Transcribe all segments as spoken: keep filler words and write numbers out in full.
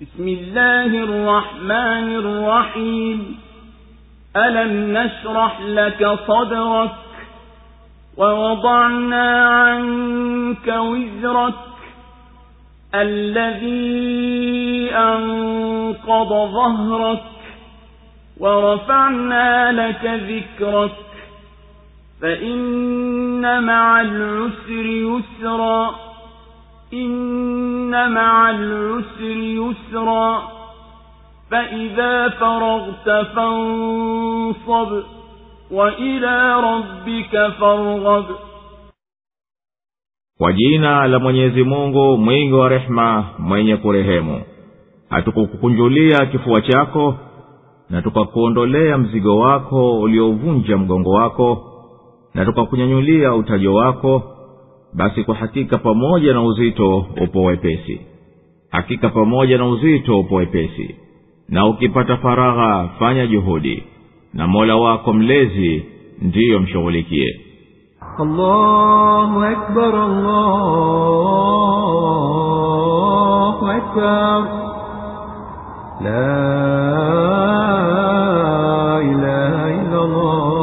بسم الله الرحمن الرحيم ألم نشرح لك صدرك ووضعنا عنك وزرك الذي أنقض ظهرك ورفعنا لك ذكرك فإن مع العسر يسرا إن مع العسر يسرا فإذا فرغت فانصب وإلى ربك فارغب. Kwa jina la Mwenyezi Mungu mwingi wa rehema mwenye kurehemu. Hatukukunjulia kifua chako na tukakuondolea mzigo wako uliovunja mgongo wako na tukakunyanyulia utajo wako, basi kwa hakika pamoja na uzito upo wepesi. Hakika pamoja na uzito upo wepesi. Na ukipata faragha fanya juhudi, na Mola wako mlezi ndiyo mshughulikie. Allahu akbar, Allahu akbar, la ilaha illa Allah.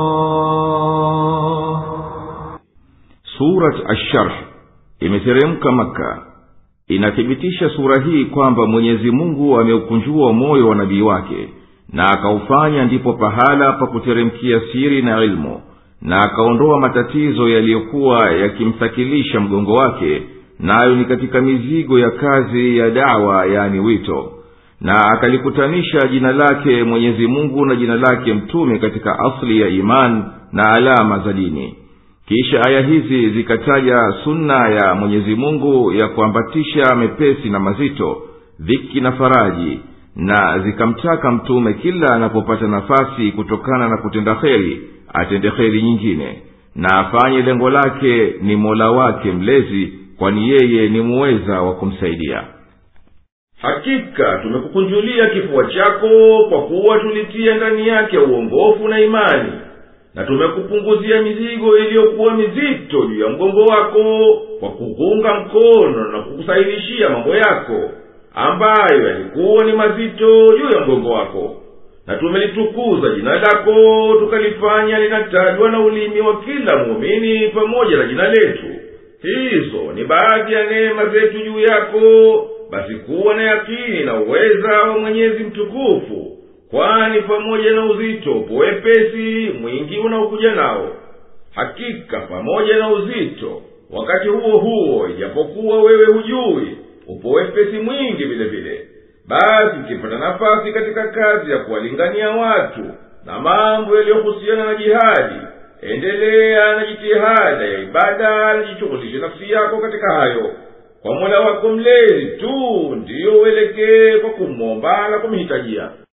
Surat Ash-Sharh imeteremka Makka. Inathibitisha sura hii kwamba Mwenyezi Mungu ameukunjua moyo wa nabii wake na akaufanya ndipo pahala pa kuteremkia siri na ilmu, na akaondoa matatizo yaliyokuwa yakimthakilisha mgongo wake, nayo ni katika mizigo ya kazi ya da'wa, yani wito, na akalikutanisha jina lake Mwenyezi Mungu na jina lake mtume katika asli ya iman na alama za dini. Kisha aya hizi zikataja sunna ya Mwenyezi Mungu ya kuambatisha mepesi na mazito, dhiki na faraji, na zikamtaka mtume kila anapopata nafasi kutokana na kutenda kheri atende kheri nyingine, na afanye lengo lake ni Mola wake mlezi, kwani yeye ni muweza wa kumsaidia. Hakika tumekukunjulia kifua chako kwa kuwa tulitia ndani yake uongofu na imani, na tumekupunguzia mizigo iliyokuwa mizito juu ya mgongo wako kwa kukunga mkono na kukusahilishia mambo yako ambayo yalikuwa ni mazito juu ya mgongo wako. Na tumelitukuza jina lako tukalifanya linatajwa na ulimi wa kila muumini pamoja na jina letu. Hizo ni baadhi ya neema zetu juu yako, basi kuwa na yakini na uweza wa Mwenyezi mtukufu, kwani pamoja na uzito upo wepesi mwingi unaokuja nao. Hakika pamoja na uzito wakati huo huo, ijapokuwa wewe hujui, upo wepesi mwingi vile vile. Basi ukipata nafasi katika kazi ya kuwalingania watu na mambo yaliyohusiana na jihadi, endelea na jitihada ya ibada na jishughulishe nafsi yako katika hayo. Kwa Mola wako mlezi tu ndiyo uelekee kwa kumwomba na kumhitajia.